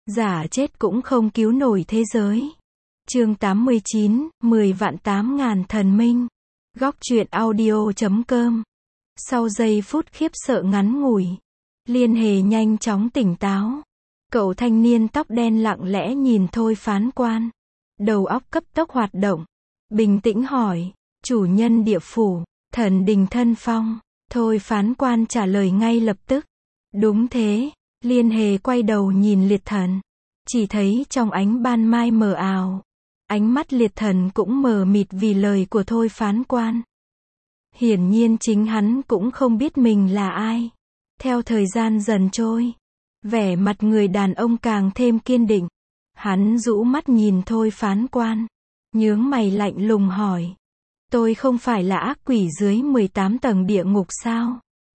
Giả chết cũng không cứu nổi thế giới. Chương 89, 10 vạn 8.000 thần minh. Góc truyện audio.com. Sau giây phút khiếp sợ ngắn ngủi, Liên Hề nhanh chóng tỉnh táo. Cậu thanh niên tóc đen lặng lẽ nhìn Thôi phán quan. Đầu óc cấp tốc hoạt động. Bình tĩnh hỏi, chủ nhân địa phủ, thần đình thân phong. Thôi phán quan trả lời ngay lập tức. Đúng thế. Liên Hề quay đầu nhìn liệt thần. Chỉ thấy trong ánh ban mai mờ ảo, ánh mắt liệt thần cũng mờ mịt vì lời của Thôi phán quan. Hiển nhiên chính hắn cũng không biết mình là ai. Theo thời gian dần trôi, vẻ mặt người đàn ông càng thêm kiên định. Hắn rũ mắt nhìn Thôi phán quan, nhướng mày lạnh lùng hỏi. Tôi không phải là ác quỷ dưới 18 tầng địa ngục sao?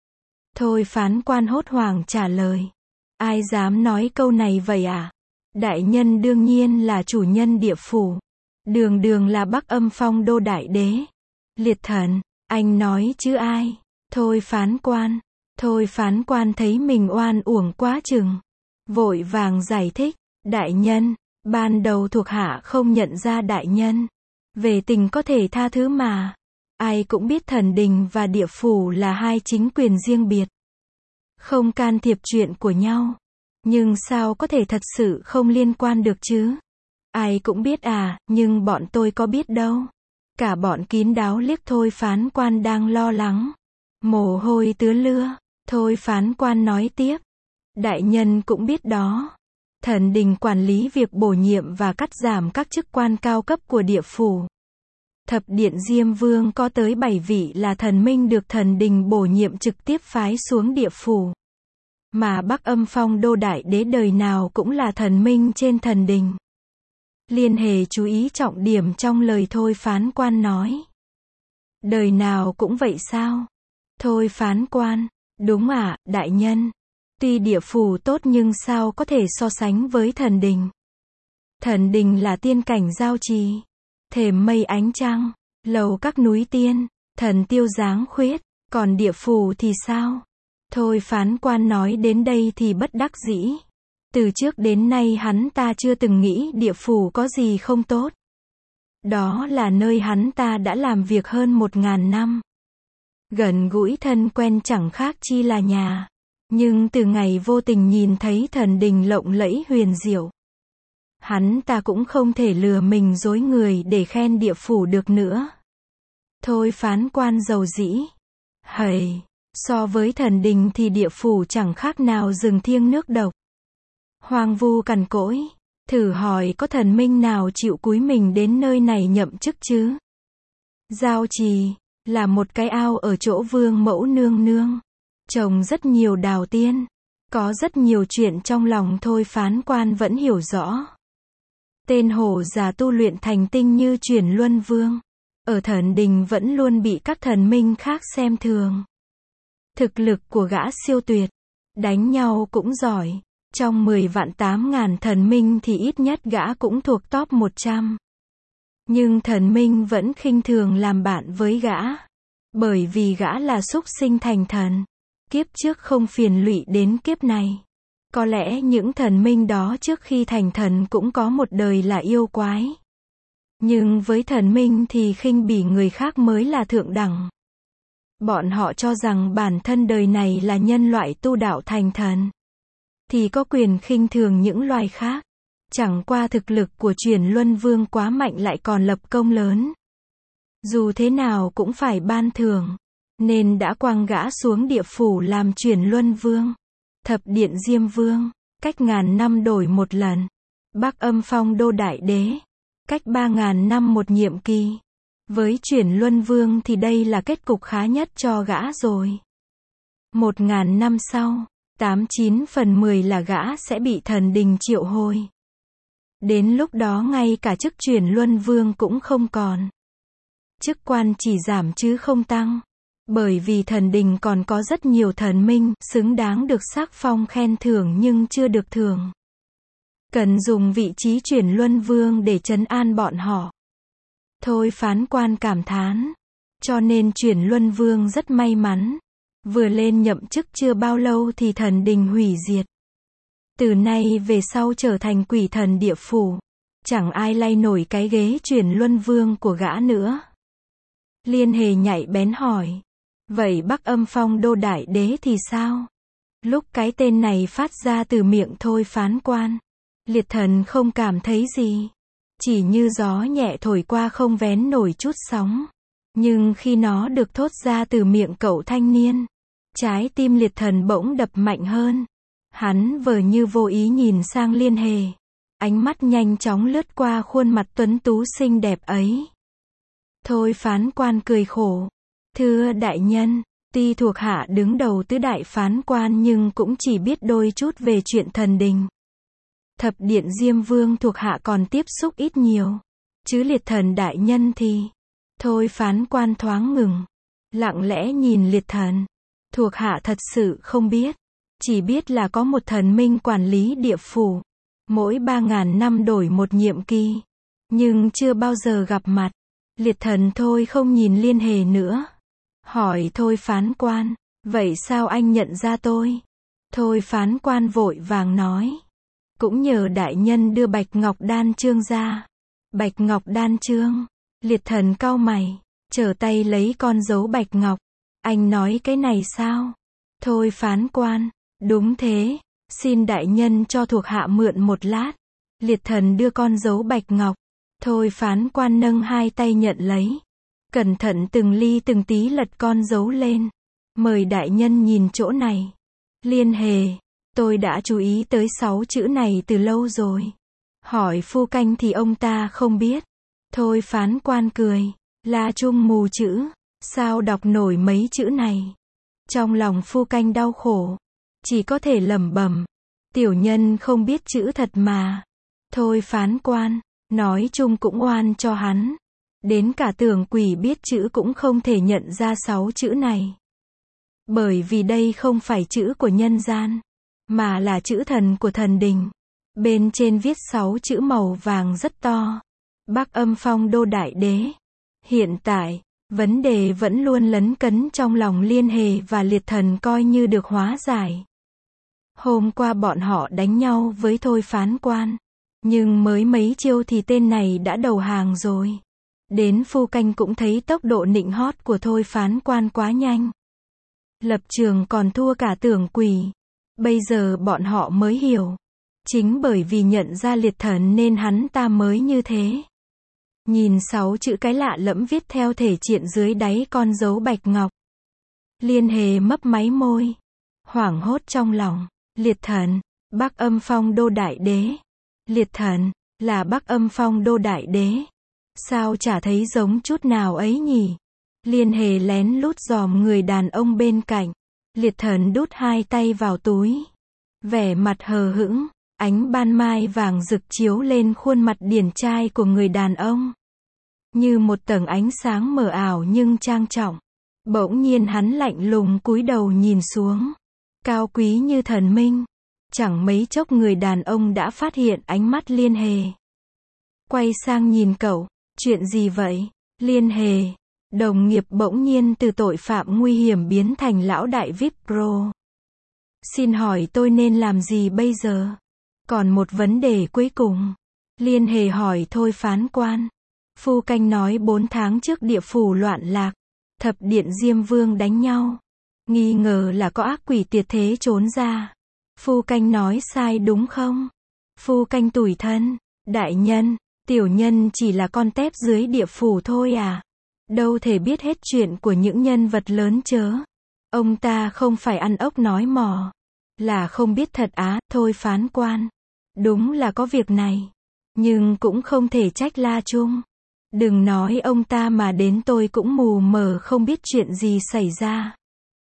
Thôi phán quan hốt hoảng trả lời. Ai dám nói câu này vậy à? Đại nhân đương nhiên là chủ nhân địa phủ. Đường đường là Bắc Âm Phong Đô Đại Đế. Liệt thần, anh nói chứ ai? Thôi phán quan. Thôi phán quan thấy mình oan uổng quá chừng. Vội vàng giải thích. Đại nhân, ban đầu thuộc hạ không nhận ra đại nhân. Về tình có thể tha thứ mà. Ai cũng biết thần đình và địa phủ là hai chính quyền riêng biệt. Không can thiệp chuyện của nhau. Nhưng sao có thể thật sự không liên quan được chứ? Ai cũng biết à, nhưng bọn tôi có biết đâu. Cả bọn kín đáo liếc Thôi phán quan đang lo lắng. Mồ hôi tứa lưa. Thôi phán quan nói tiếp. Đại nhân cũng biết đó. Thần đình quản lý việc bổ nhiệm và cắt giảm các chức quan cao cấp của địa phủ. Thập điện Diêm Vương có tới 7 vị là thần minh được thần đình bổ nhiệm trực tiếp phái xuống địa phủ. Mà Bắc Âm Phong Đô Đại Đế đời nào cũng là thần minh trên thần đình. Liên Hề chú ý trọng điểm trong lời Thôi phán quan nói. Đời nào cũng vậy sao? Thôi phán quan. Đúng ạ, đại nhân. Tuy địa phủ tốt nhưng sao có thể so sánh với thần đình. Thần đình là tiên cảnh giao trì. Thềm mây ánh trăng, lầu các núi tiên, thần tiêu giáng khuyết. Còn địa phủ thì sao? Thôi phán quan nói đến đây thì bất đắc dĩ. Từ trước đến nay hắn ta chưa từng nghĩ địa phủ có gì không tốt. Đó là nơi hắn ta đã làm việc hơn 1000 năm. Gần gũi thân quen chẳng khác chi là nhà. Nhưng từ ngày vô tình nhìn thấy thần đình lộng lẫy huyền diệu, hắn ta cũng không thể lừa mình dối người để khen địa phủ được nữa. Thôi phán quan dầu dĩ. Hầy, so với thần đình thì địa phủ chẳng khác nào rừng thiêng nước độc. Hoang vu cằn cỗi. Thử hỏi có thần minh nào chịu cúi mình đến nơi này nhậm chức chứ? Giao trì là một cái ao ở chỗ vương mẫu nương nương. Trồng rất nhiều đào tiên. Có rất nhiều chuyện trong lòng Thôi phán quan vẫn hiểu rõ. Tên hổ già tu luyện thành tinh như Chuyển Luân Vương. Ở thần đình vẫn luôn bị các thần minh khác xem thường. Thực lực của gã siêu tuyệt. Đánh nhau cũng giỏi. Trong 10 vạn 8.000 thần minh thì ít nhất gã cũng thuộc top 100. Nhưng thần minh vẫn khinh thường làm bạn với gã. Bởi vì gã là súc sinh thành thần. Kiếp trước không phiền lụy đến kiếp này. Có lẽ những thần minh đó trước khi thành thần cũng có một đời là yêu quái. Nhưng với thần minh thì khinh bỉ người khác mới là thượng đẳng. Bọn họ cho rằng bản thân đời này là nhân loại tu đạo thành thần. Thì có quyền khinh thường những loài khác. Chẳng qua thực lực của Chuyển Luân Vương quá mạnh lại còn lập công lớn. Dù thế nào cũng phải ban thưởng. Nên đã quăng gã xuống địa phủ làm Chuyển Luân Vương. Thập điện Diêm Vương, cách ngàn năm đổi một lần. Bắc Âm Phong Đô Đại Đế, cách 3000 năm một nhiệm kỳ. Với Chuyển Luân Vương thì đây là kết cục khá nhất cho gã rồi. 1000 năm sau, 89 phần 10 là gã sẽ bị thần đình triệu hồi. Đến lúc đó ngay cả chức Chuyển Luân Vương cũng không còn. Chức quan chỉ giảm chứ không tăng. Bởi vì thần đình còn có rất nhiều thần minh xứng đáng được sắc phong khen thưởng nhưng chưa được thưởng. Cần dùng vị trí Chuyển Luân Vương để trấn an bọn họ. Thôi phán quan cảm thán. Cho nên Chuyển Luân Vương rất may mắn. Vừa lên nhậm chức chưa bao lâu thì thần đình hủy diệt. Từ nay về sau trở thành quỷ thần địa phủ. Chẳng ai lay nổi cái ghế chuyển luân vương của gã nữa. Liên Hề nhạy bén hỏi. Vậy Bắc Âm Phong Đô Đại Đế thì sao? Lúc cái tên này phát ra từ miệng Thôi Phán Quan, Liệt Thần không cảm thấy gì. Chỉ như gió nhẹ thổi qua không vén nổi chút sóng. Nhưng khi nó được thốt ra từ miệng cậu thanh niên, trái tim Liệt Thần bỗng đập mạnh hơn. Hắn vờ như vô ý nhìn sang Liên Hề. Ánh mắt nhanh chóng lướt qua khuôn mặt tuấn tú xinh đẹp ấy. Thôi Phán Quan cười khổ. Thưa đại nhân, tuy thuộc hạ đứng đầu tứ đại phán quan nhưng cũng chỉ biết đôi chút về chuyện thần đình. Thập điện Diêm Vương thuộc hạ còn tiếp xúc ít nhiều. Chứ Liệt Thần đại nhân thì... Thôi Phán Quan thoáng ngừng. Lặng lẽ nhìn Liệt Thần. Thuộc hạ thật sự không biết. Chỉ biết là có một thần minh quản lý địa phủ. Mỗi 3.000 năm đổi một nhiệm kỳ. Nhưng chưa bao giờ gặp mặt. Liệt Thần thôi không nhìn Liên Hề nữa. Hỏi Thôi Phán Quan, vậy sao anh nhận ra tôi? Thôi Phán Quan vội vàng nói. Cũng nhờ đại nhân đưa Bạch Ngọc Đan Chương ra. Bạch Ngọc Đan Chương. Liệt Thần cau mày, trở tay lấy con dấu bạch ngọc. Anh nói cái này sao? Thôi Phán Quan, đúng thế, xin đại nhân cho thuộc hạ mượn một lát. Liệt Thần đưa con dấu bạch ngọc. Thôi Phán Quan nâng hai tay nhận lấy. Cẩn thận từng ly từng tí lật con dấu lên. Mời đại nhân nhìn chỗ này. Liên Hề, tôi đã chú ý tới 6 chữ này từ lâu rồi. Hỏi Phu Canh thì ông ta không biết. Thôi Phán Quan cười. La Trung mù chữ, sao đọc nổi mấy chữ này? Trong lòng Phu Canh đau khổ. Chỉ có thể lẩm bẩm. Tiểu nhân không biết chữ thật mà. Thôi Phán Quan, nói chung cũng oan cho hắn. Đến cả Tưởng Quỷ biết chữ cũng không thể nhận ra 6 chữ này. Bởi vì đây không phải chữ của nhân gian, mà là chữ thần của thần đình. Bên trên viết 6 chữ màu vàng rất to. Bắc Âm Phong Đô Đại Đế. Hiện tại, vấn đề vẫn luôn lấn cấn trong lòng Liên Hề và Liệt Thần coi như được hóa giải. Hôm qua bọn họ đánh nhau với Thôi Phán Quan. Nhưng mới mấy chiêu thì tên này đã đầu hàng rồi. Đến Phu Canh cũng thấy tốc độ nịnh hót của Thôi Phán Quan quá nhanh. Lập trường còn thua cả Tưởng Quỷ. Bây giờ bọn họ mới hiểu. Chính bởi vì nhận ra Liệt Thần nên hắn ta mới như thế. Nhìn 6 chữ cái lạ lẫm viết theo thể triện dưới đáy con dấu bạch ngọc. Liên Hề mấp máy môi. Hoảng hốt trong lòng. Liệt Thần, Bắc Âm Phong Đô Đại Đế. Liệt Thần, là Bắc Âm Phong Đô Đại Đế. Sao chả thấy giống chút nào ấy nhỉ? Liên Hề lén lút dòm người đàn ông bên cạnh. Liệt Thần đút hai tay vào túi. Vẻ mặt hờ hững, ánh ban mai vàng rực chiếu lên khuôn mặt điển trai của người đàn ông. Như một tầng ánh sáng mờ ảo nhưng trang trọng. Bỗng nhiên hắn lạnh lùng cúi đầu nhìn xuống. Cao quý như thần minh. Chẳng mấy chốc người đàn ông đã phát hiện ánh mắt Liên Hề. Quay sang nhìn cậu. Chuyện gì vậy? Liên Hề. Đồng nghiệp bỗng nhiên từ tội phạm nguy hiểm biến thành lão đại VIP Pro. Xin hỏi tôi nên làm gì bây giờ? Còn một vấn đề cuối cùng. Liên Hề hỏi Thôi Phán Quan. Phu Canh nói 4 tháng trước địa phủ loạn lạc. Thập điện Diêm Vương đánh nhau. Nghi ngờ là có ác quỷ tiệt thế trốn ra. Phu Canh nói sai đúng không? Phu Canh tủi thân. Đại nhân, tiểu nhân chỉ là con tép dưới địa phủ thôi à. Đâu thể biết hết chuyện của những nhân vật lớn chớ. Ông ta không phải ăn ốc nói mò. Là không biết thật á. Thôi Phán Quan. Đúng là có việc này. Nhưng cũng không thể trách La Trung. Đừng nói ông ta mà đến tôi cũng mù mờ không biết chuyện gì xảy ra.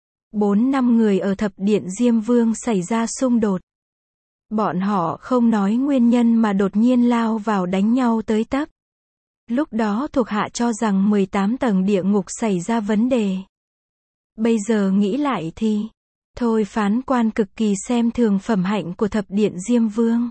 4 năm người ở thập điện Diêm Vương xảy ra xung đột. Bọn họ không nói nguyên nhân mà đột nhiên lao vào đánh nhau tới tấp. Lúc đó thuộc hạ cho rằng 18 tầng địa ngục xảy ra vấn đề. Bây giờ nghĩ lại thì, Thôi Phán Quan cực kỳ xem thường phẩm hạnh của thập điện Diêm Vương.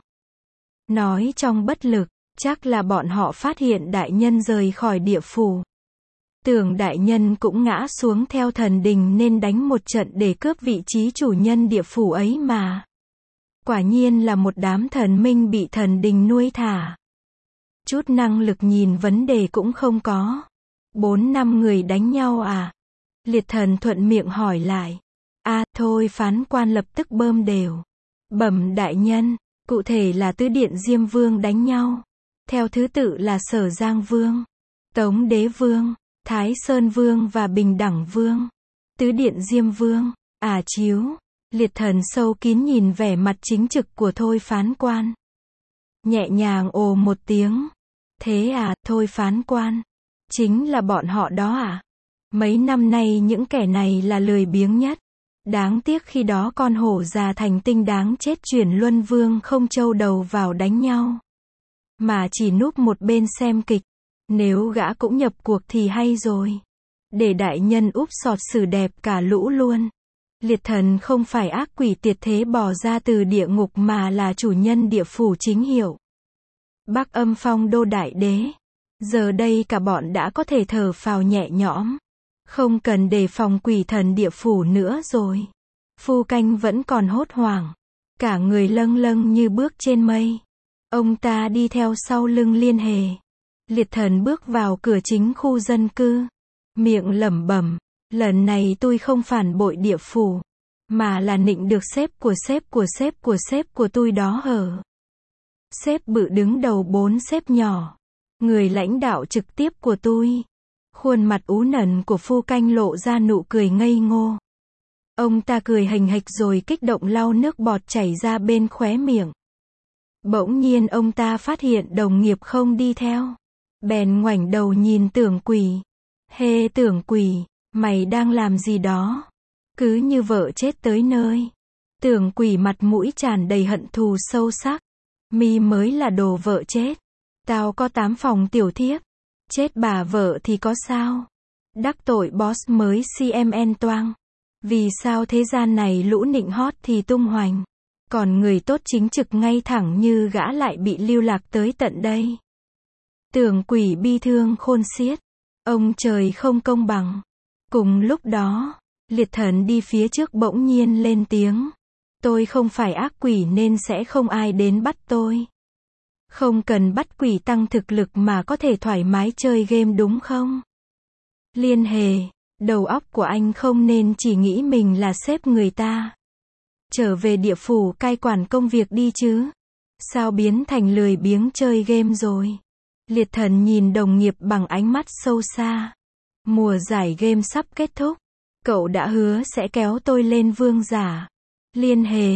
Nói trong bất lực, chắc là bọn họ phát hiện đại nhân rời khỏi địa phủ. Tưởng đại nhân cũng ngã xuống theo thần đình nên đánh một trận để cướp vị trí chủ nhân địa phủ ấy mà. Quả nhiên là một đám thần minh bị thần đình nuôi thả. Chút năng lực nhìn vấn đề cũng không có. 4-5 người đánh nhau à? Liệt thần thuận miệng hỏi lại. Thôi phán quan lập tức bơm đều. Bẩm đại nhân, cụ thể là Tứ Điện Diêm Vương đánh nhau. Theo thứ tự là Sở Giang Vương, Tống Đế Vương, Thái Sơn Vương và Bình Đẳng Vương. Tứ Điện Diêm Vương, chiếu. Liệt thần sâu kín nhìn vẻ mặt chính trực của Thôi phán quan. Nhẹ nhàng ồ một tiếng. Thế Thôi phán quan. Chính là bọn họ đó Mấy năm nay những kẻ này là lười biếng nhất. Đáng tiếc khi đó con hổ già thành tinh đáng chết chuyển luân vương không trâu đầu vào đánh nhau. Mà chỉ núp một bên xem kịch. Nếu gã cũng nhập cuộc thì hay rồi. Để đại nhân úp sọt xử đẹp cả lũ luôn. Liệt thần không phải ác quỷ tiệt thế bò ra từ địa ngục mà là chủ nhân địa phủ chính hiệu. Bắc Âm Phong Đô Đại Đế. Giờ đây cả bọn đã có thể thở phào nhẹ nhõm. Không cần đề phòng quỷ thần địa phủ nữa rồi. Phu Canh vẫn còn hốt hoảng. Cả người lâng lâng như bước trên mây. Ông ta đi theo sau lưng Liên Hề. Liệt thần bước vào cửa chính khu dân cư. Miệng lẩm bẩm. Lần này tôi không phản bội địa phủ. Mà là nịnh được sếp của tôi đó hở. Sếp bự đứng đầu 4 sếp nhỏ. Người lãnh đạo trực tiếp của tôi. Khuôn mặt ú nần của Phu Canh lộ ra nụ cười ngây ngô. Ông ta cười hình hạch rồi kích động lau nước bọt chảy ra bên khóe miệng. Bỗng nhiên ông ta phát hiện đồng nghiệp không đi theo. Bèn ngoảnh đầu nhìn Tưởng Quỷ. Hê Tưởng Quỷ, mày đang làm gì đó? Cứ như vợ chết tới nơi. Tưởng Quỷ mặt mũi tràn đầy hận thù sâu sắc. Mi mới là đồ vợ chết. Tao có 8 phòng tiểu thiếp. Chết bà vợ thì có sao? Đắc tội boss mới CMN toang. Vì sao thế gian này lũ nịnh hót thì tung hoành. Còn người tốt chính trực ngay thẳng như gã lại bị lưu lạc tới tận đây. Tưởng Quỷ bi thương khôn xiết. Ông trời không công bằng. Cùng lúc đó, liệt thần đi phía trước bỗng nhiên lên tiếng. Tôi không phải ác quỷ nên sẽ không ai đến bắt tôi. Không cần bắt quỷ tăng thực lực mà có thể thoải mái chơi game đúng không? Liên Hề, đầu óc của anh không nên chỉ nghĩ mình là sếp người ta. Trở về địa phủ cai quản công việc đi chứ. Sao biến thành lười biếng chơi game rồi? Liệt thần nhìn đồng nghiệp bằng ánh mắt sâu xa. Mùa giải game sắp kết thúc. Cậu đã hứa sẽ kéo tôi lên vương giả. Liên Hề,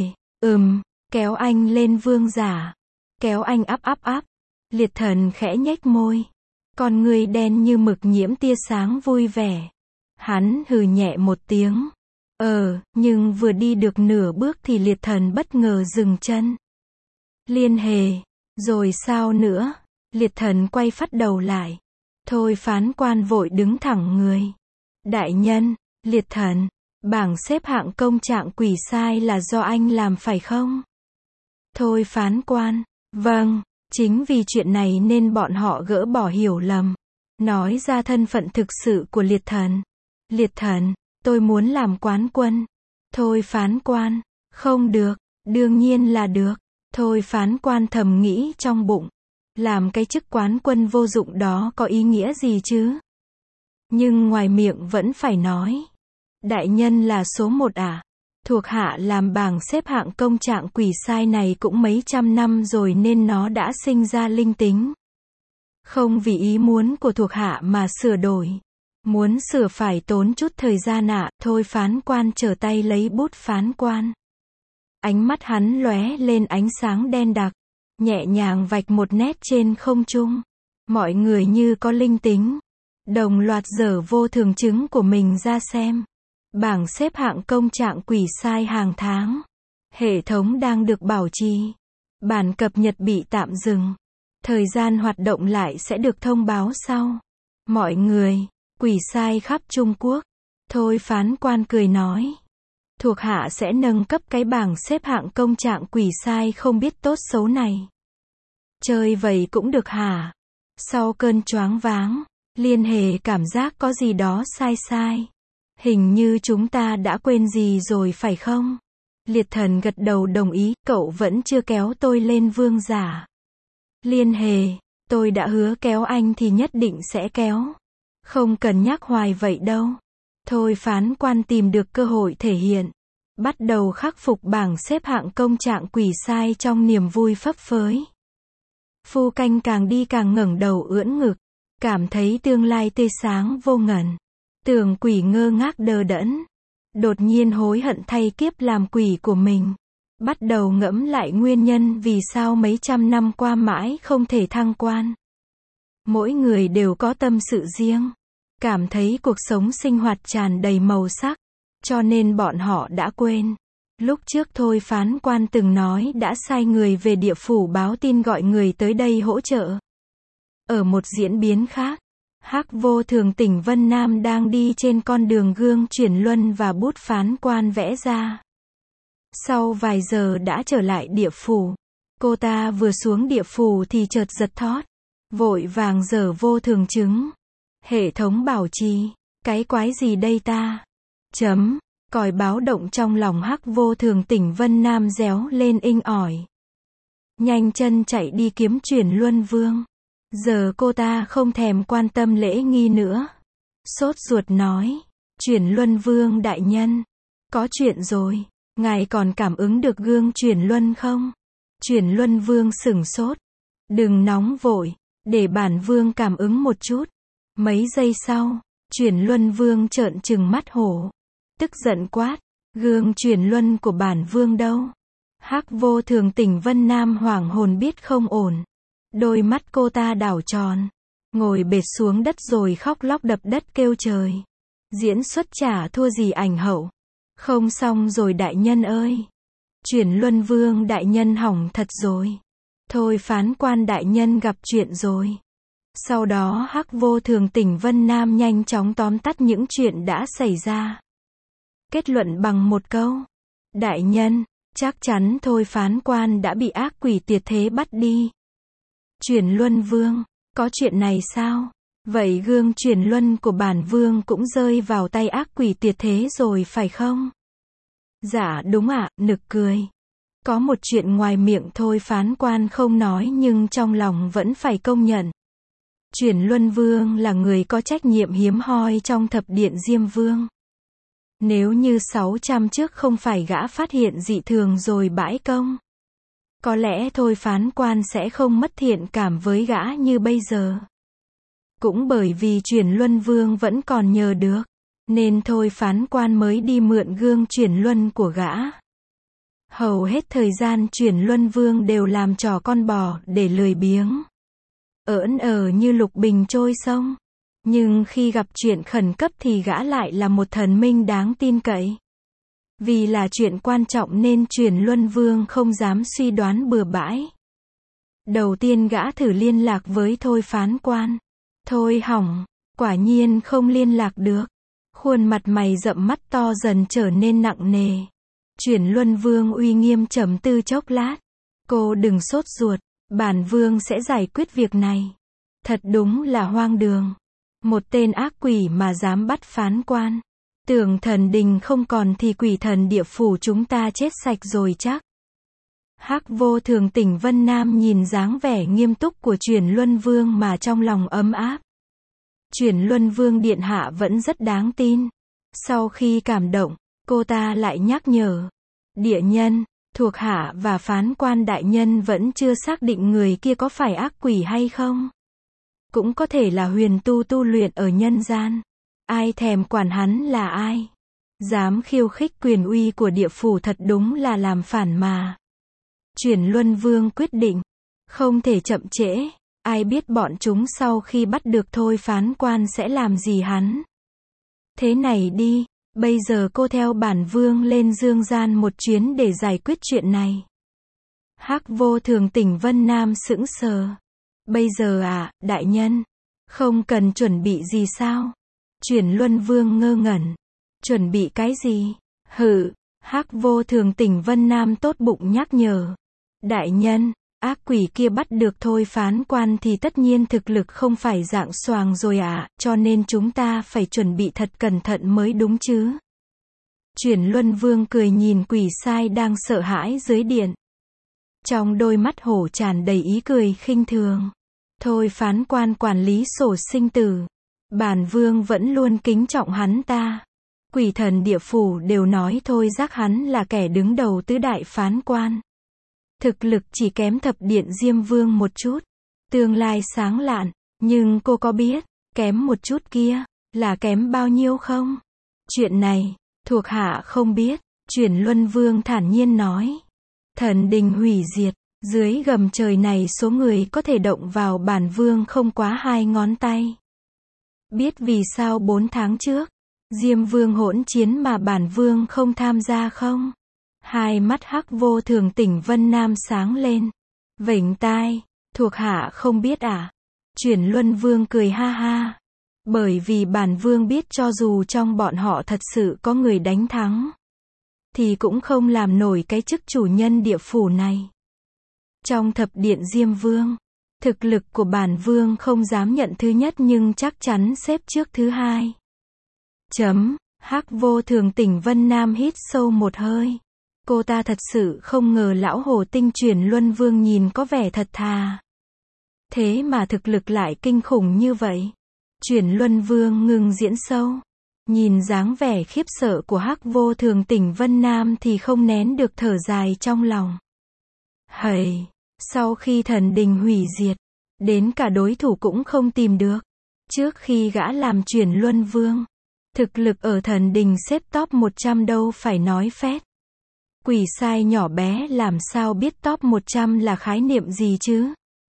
kéo anh lên vương giả. Kéo anh áp. Liệt thần khẽ nhếch môi. Con người đen như mực nhiễm tia sáng vui vẻ. Hắn hừ nhẹ một tiếng. Nhưng vừa đi được nửa bước thì liệt thần bất ngờ dừng chân. Liên Hề, rồi sao nữa? Liệt thần quay phát đầu lại. Thôi phán quan vội đứng thẳng người. Đại nhân, liệt thần, bảng xếp hạng công trạng quỷ sai là do anh làm phải không? Thôi phán quan, vâng, chính vì chuyện này nên bọn họ gỡ bỏ hiểu lầm. Nói ra thân phận thực sự của liệt thần. Liệt thần, tôi muốn làm quán quân. Thôi phán quan, không được, đương nhiên là được. Thôi phán quan thầm nghĩ trong bụng. Làm cái chức quán quân vô dụng đó có ý nghĩa gì chứ? Nhưng ngoài miệng vẫn phải nói. Đại nhân là số 1 Thuộc hạ làm bảng xếp hạng công trạng quỷ sai này cũng mấy trăm năm rồi nên nó đã sinh ra linh tính. Không vì ý muốn của thuộc hạ mà sửa đổi. Muốn sửa phải tốn chút thời gian Thôi phán quan trở tay lấy bút phán quan. Ánh mắt hắn lóe lên ánh sáng đen đặc. Nhẹ nhàng vạch một nét trên không trung. Mọi người như có linh tính. Đồng loạt dở vô thường chứng của mình ra xem. Bảng xếp hạng công trạng quỷ sai hàng tháng. Hệ thống đang được bảo trì. Bản cập nhật bị tạm dừng. Thời gian hoạt động lại sẽ được thông báo sau. Mọi người, quỷ sai khắp Trung Quốc. Thôi phán quan cười nói. Thuộc hạ sẽ nâng cấp cái bảng xếp hạng công trạng quỷ sai không biết tốt xấu này. Chơi vậy cũng được hả? Sau cơn choáng váng, Liên Hề cảm giác có gì đó sai. Hình như chúng ta đã quên gì rồi phải không? Liệt thần gật đầu đồng ý, cậu vẫn chưa kéo tôi lên vương giả. Liên Hề, tôi đã hứa kéo anh thì nhất định sẽ kéo. Không cần nhắc hoài vậy đâu. Thôi phán quan tìm được cơ hội thể hiện. Bắt đầu khắc phục bảng xếp hạng công trạng quỷ sai trong niềm vui phấp phới. Phu Canh càng đi càng ngẩng đầu ưỡn ngực. Cảm thấy tương lai tươi sáng vô ngần. Tưởng quỷ ngơ ngác đờ đẫn. Đột nhiên hối hận thay kiếp làm quỷ của mình. Bắt đầu ngẫm lại nguyên nhân vì sao mấy trăm năm qua mãi không thể thăng quan. Mỗi người đều có tâm sự riêng. Cảm thấy cuộc sống sinh hoạt tràn đầy màu sắc. Cho nên bọn họ đã quên. Lúc trước thôi phán quan từng nói đã sai người về địa phủ báo tin gọi người tới đây hỗ trợ. Ở một diễn biến khác, Hắc Vô Thường tỉnh Vân Nam đang đi trên con đường gương chuyển luân và bút phán quan vẽ ra. Sau vài giờ đã trở lại địa phủ. Cô ta vừa xuống địa phủ thì chợt giật thót. Vội vàng giở vô thường chứng. Hệ thống bảo trì. Cái quái gì đây ta? Còi báo động trong lòng Hắc Vô Thường tỉnh Vân Nam réo lên inh ỏi. Nhanh chân chạy đi kiếm chuyển luân vương. Giờ cô ta không thèm quan tâm lễ nghi nữa. Sốt ruột nói. Chuyển luân vương đại nhân. Có chuyện rồi. Ngài còn cảm ứng được gương chuyển luân không? Chuyển luân vương sửng sốt. Đừng nóng vội. Để bản vương cảm ứng một chút. Mấy giây sau, chuyển luân vương trợn trừng mắt hổ. Tức giận quát. Gương chuyển luân của bản vương đâu? Hắc Vô Thường tỉnh Vân Nam hoảng hồn biết không ổn. Đôi mắt cô ta đảo tròn. Ngồi bệt xuống đất rồi khóc lóc đập đất kêu trời. Diễn xuất chả thua gì ảnh hậu. Không xong rồi đại nhân ơi. Chuyển luân vương đại nhân hỏng thật rồi. Thôi phán quan đại nhân gặp chuyện rồi. Sau đó Hắc Vô Thường tỉnh Vân Nam nhanh chóng tóm tắt những chuyện đã xảy ra. Kết luận bằng một câu. Đại nhân, chắc chắn thôi phán quan đã bị ác quỷ tuyệt thế bắt đi. Chuyển luân vương, có chuyện này sao? Vậy gương chuyển luân của bản vương cũng rơi vào tay ác quỷ tuyệt thế rồi phải không? Dạ đúng ạ, nực cười. Có một chuyện ngoài miệng thôi phán quan không nói nhưng trong lòng vẫn phải công nhận. Chuyển luân vương là người có trách nhiệm hiếm hoi trong thập điện Diêm Vương. Nếu như 600 trước không phải gã phát hiện dị thường rồi bãi công. Có lẽ thôi phán quan sẽ không mất thiện cảm với gã như bây giờ. Cũng bởi vì chuyển luân vương vẫn còn nhờ được. Nên thôi phán quan mới đi mượn gương chuyển luân của gã. Hầu hết thời gian chuyển luân vương đều làm trò con bò để lười biếng. Ỡn như lục bình trôi sông. Nhưng khi gặp chuyện khẩn cấp thì gã lại là một thần minh đáng tin cậy. Vì là chuyện quan trọng nên chuyển luân vương không dám suy đoán bừa bãi. Đầu tiên gã thử liên lạc với thôi phán quan. Thôi hỏng, quả nhiên không liên lạc được. Khuôn mặt mày rậm mắt to dần trở nên nặng nề. Chuyển luân vương uy nghiêm trầm tư chốc lát. Cô đừng sốt ruột, bản vương sẽ giải quyết việc này. Thật đúng là hoang đường. Một tên ác quỷ mà dám bắt phán quan. Tưởng thần đình không còn thì quỷ thần địa phủ chúng ta chết sạch rồi chắc. Hắc Vô Thường tỉnh Vân Nam nhìn dáng vẻ nghiêm túc của chuyển luân vương mà trong lòng ấm áp. Chuyển luân vương điện hạ vẫn rất đáng tin. Sau khi cảm động, cô ta lại nhắc nhở. Địa nhân, thuộc hạ và phán quan đại nhân vẫn chưa xác định người kia có phải ác quỷ hay không. Cũng có thể là huyền tu luyện ở nhân gian. Ai thèm quản hắn là ai. Dám khiêu khích quyền uy của địa phủ thật đúng là làm phản mà. Chuyển luân vương quyết định. Không thể chậm trễ. Ai biết bọn chúng sau khi bắt được thôi phán quan sẽ làm gì hắn. Thế này đi. Bây giờ cô theo bản vương lên dương gian một chuyến để giải quyết chuyện này. Hắc Vô Thường tỉnh Vân Nam sững sờ. Bây giờ à, đại nhân. Không cần chuẩn bị gì sao? Chuyển luân vương ngơ ngẩn. Chuẩn bị cái gì? Hắc Vô Thường tỉnh Vân Nam tốt bụng nhắc nhở. Đại nhân, ác quỷ kia bắt được thôi phán quan thì tất nhiên thực lực không phải dạng xoàng rồi ạ, cho nên chúng ta phải chuẩn bị thật cẩn thận mới đúng chứ. Chuyển Luân Vương cười nhìn quỷ sai đang sợ hãi dưới điện. Trong đôi mắt hổ tràn đầy ý cười khinh thường. Thôi phán quan quản lý sổ sinh tử. Bản vương vẫn luôn kính trọng hắn ta. Quỷ thần địa phủ đều nói thôi giác hắn là kẻ đứng đầu tứ đại phán quan. Thực lực chỉ kém thập điện Diêm Vương một chút. Tương lai sáng lạn. Nhưng cô có biết, kém một chút kia, là kém bao nhiêu không? Chuyện này, thuộc hạ không biết. Chuyển Luân Vương thản nhiên nói. Thần đình hủy diệt. Dưới gầm trời này số người có thể động vào bản vương không quá 2 ngón tay. Biết vì sao 4 tháng trước, Diêm Vương hỗn chiến mà bản vương không tham gia không? Hai mắt Hắc Vô Thường tỉnh Vân Nam sáng lên. Vểnh tai, thuộc hạ không biết à? Chuyển Luân Vương cười ha ha. Bởi vì bản vương biết cho dù trong bọn họ thật sự có người đánh thắng, thì cũng không làm nổi cái chức chủ nhân địa phủ này. Trong thập điện Diêm Vương, thực lực của bản vương không dám nhận thứ nhất nhưng chắc chắn xếp trước thứ hai. Hắc Vô Thường tỉnh Vân Nam hít sâu một hơi. Cô ta thật sự không ngờ lão hồ tinh Chuyển Luân Vương nhìn có vẻ thật thà. Thế mà thực lực lại kinh khủng như vậy. Chuyển Luân Vương ngừng diễn sâu. Nhìn dáng vẻ khiếp sợ của Hắc Vô Thường tỉnh Vân Nam thì không nén được thở dài trong lòng. Hầy, sau khi thần đình hủy diệt, đến cả đối thủ cũng không tìm được. Trước khi gã làm Chuyển Luân Vương, thực lực ở thần đình xếp top 100 đâu phải nói phét. Quỷ sai nhỏ bé làm sao biết top 100 là khái niệm gì chứ?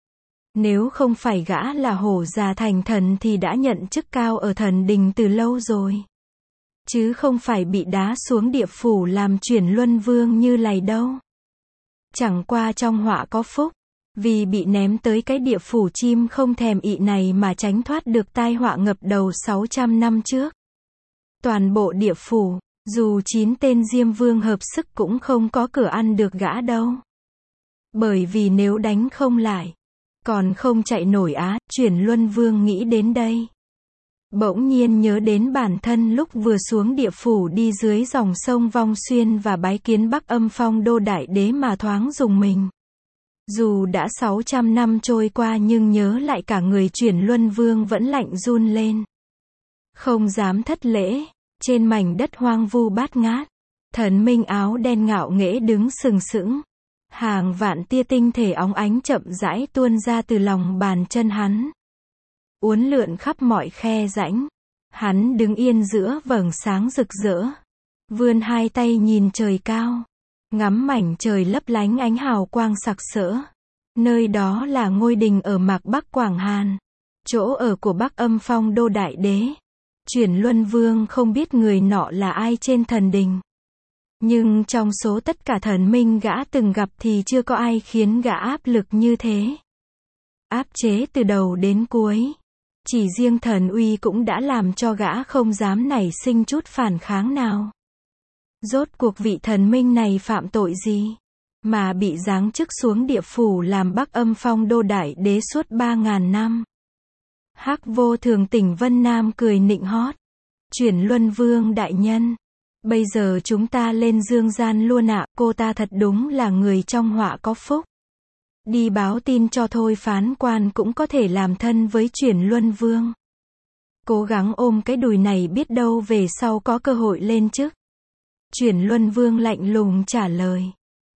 Nếu không phải gã là hổ già thành thần thì đã nhận chức cao ở thần đình từ lâu rồi. Chứ không phải bị đá xuống địa phủ làm Chuyển Luân Vương như lầy đâu. Chẳng qua trong họa có phúc, vì bị ném tới cái địa phủ chim không thèm ị này mà tránh thoát được tai họa ngập đầu 600 năm trước. Toàn bộ địa phủ, dù 9 tên Diêm Vương hợp sức cũng không có cửa ăn được gã đâu. Bởi vì nếu đánh không lại, còn không chạy nổi á. Chuyển Luân Vương nghĩ đến đây, bỗng nhiên nhớ đến bản thân lúc vừa xuống địa phủ đi dưới dòng sông Vong Xuyên và bái kiến Bắc Âm Phong Đô Đại Đế mà thoáng rùng mình. Dù đã 600 năm trôi qua nhưng nhớ lại cả người Chuyển Luân Vương vẫn lạnh run lên. Không dám thất lễ, trên mảnh đất hoang vu bát ngát, thần minh áo đen ngạo nghễ đứng sừng sững. Hàng vạn tia tinh thể óng ánh chậm rãi tuôn ra từ lòng bàn chân hắn. Uốn lượn khắp mọi khe rãnh. Hắn đứng yên giữa vầng sáng rực rỡ. Vươn hai tay nhìn trời cao. Ngắm mảnh trời lấp lánh ánh hào quang sặc sỡ. Nơi đó là ngôi đình ở mạc Bắc Quảng Hàn. Chỗ ở của Bắc Âm Phong Đô Đại Đế. Chuyển Luân Vương không biết người nọ là ai trên thần đình. Nhưng trong số tất cả thần minh gã từng gặp thì chưa có ai khiến gã áp lực như thế. Áp chế từ đầu đến cuối. Chỉ riêng thần uy cũng đã làm cho gã không dám nảy sinh chút phản kháng nào. Rốt cuộc vị thần minh này phạm tội gì? Mà bị giáng chức xuống địa phủ làm Bắc Âm Phong Đô Đại Đế suốt 3.000 năm. Hắc Vô Thường tỉnh Vân Nam cười nịnh hót. Chuyển Luân Vương đại nhân. Bây giờ chúng ta lên dương gian luôn ạ. Cô ta thật đúng là người trong họa có phúc. Đi báo tin cho thôi phán quan cũng có thể làm thân với Chuyển Luân Vương. Cố gắng ôm cái đùi này biết đâu về sau có cơ hội lên chức. Chuyển Luân Vương lạnh lùng trả lời.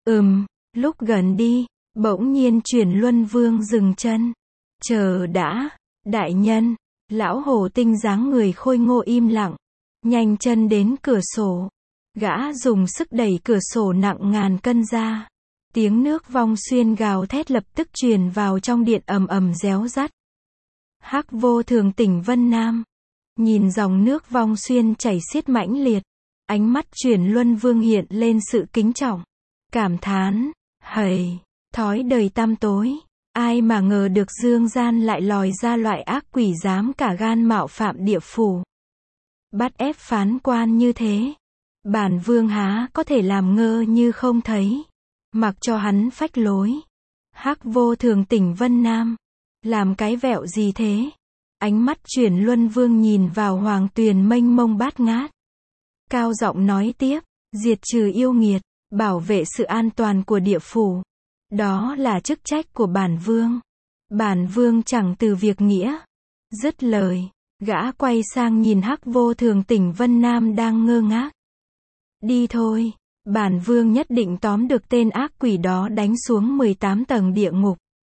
Lúc gần đi, bỗng nhiên Chuyển Luân Vương dừng chân. Chờ đã, đại nhân. Lão hổ tinh dáng người khôi ngô im lặng. Nhanh chân đến cửa sổ. Gã dùng sức đẩy cửa sổ nặng ngàn cân ra. Tiếng nước Vong Xuyên gào thét lập tức truyền vào trong điện ầm ầm réo rắt. Hắc Vô Thường tỉnh Vân Nam. Nhìn dòng nước Vong Xuyên chảy xiết mãnh liệt. Ánh mắt Chuyển Luân Vương hiện lên sự kính trọng. Cảm thán, hầy, thói đời tăm tối. Ai mà ngờ được dương gian lại lòi ra loại ác quỷ dám cả gan mạo phạm địa phủ. Bắt ép phán quan như thế. Bản vương há có thể làm ngơ như không thấy. Mặc cho hắn phách lối. Hắc Vô Thường tỉnh Vân Nam. Làm cái vẹo gì thế? Ánh mắt Chuyển Luân Vương nhìn vào hoàng tuyền mênh mông bát ngát. cao giọng nói tiếp, diệt trừ yêu nghiệt, bảo vệ sự an toàn của địa phủ. Đó là chức trách của bản vương. Bản vương chẳng từ việc nghĩa. Dứt lời, gã quay sang nhìn Hắc Vô Thường Tỉnh Vân Nam đang ngơ ngác. Đi thôi, bản vương nhất định tóm được tên ác quỷ đó đánh xuống 18 tầng địa ngục.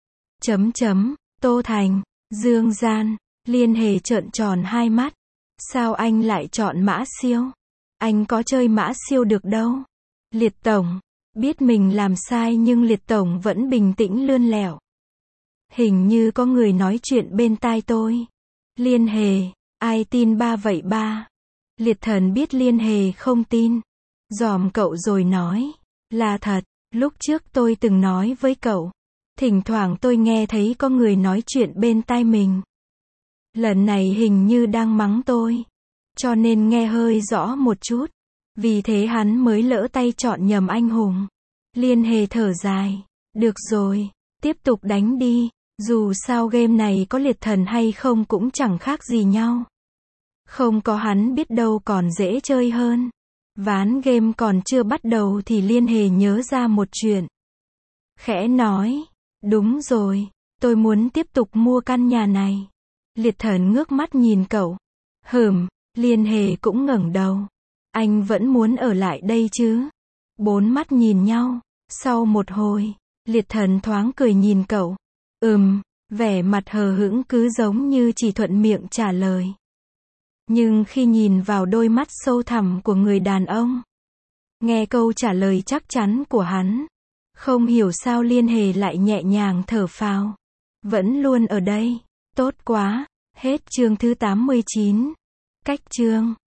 Tô Thành, Dương Gian, Liên Hề trợn tròn hai mắt. Sao anh lại chọn Mã Siêu? Anh có chơi Mã Siêu được đâu. Liệt Tổng, biết mình làm sai nhưng Liệt Tổng vẫn bình tĩnh lươn lẹo. Hình như có người nói chuyện bên tai tôi. Liên Hề, ai tin ba vậy ba? Liệt Thần biết Liên Hề không tin. Dòm cậu rồi nói, là thật, lúc trước tôi từng nói với cậu. Thỉnh thoảng tôi nghe thấy có người nói chuyện bên tai mình. Lần này hình như đang mắng tôi. Cho nên nghe hơi rõ một chút. Vì thế hắn mới lỡ tay chọn nhầm anh hùng. Liên Hề thở dài. Được rồi, tiếp tục đánh đi. Dù sao game này có Liệt Thần hay không cũng chẳng khác gì nhau. Không có hắn biết đâu còn dễ chơi hơn. Ván game còn chưa bắt đầu thì Liên Hề nhớ ra một chuyện. Khẽ nói, đúng rồi, tôi muốn tiếp tục mua căn nhà này. Liệt Thần ngước mắt nhìn cậu. Liên Hề cũng ngẩng đầu. Anh vẫn muốn ở lại đây chứ? Bốn mắt nhìn nhau. Sau một hồi, Liệt Thần thoáng cười nhìn cậu. Vẻ mặt hờ hững cứ giống như chỉ thuận miệng trả lời. Nhưng khi nhìn vào đôi mắt sâu thẳm của người đàn ông, nghe câu trả lời chắc chắn của hắn, không hiểu sao Liên Hề lại nhẹ nhàng thở phào. Vẫn luôn ở đây. Tốt quá. Hết chương thứ 89. Cách chương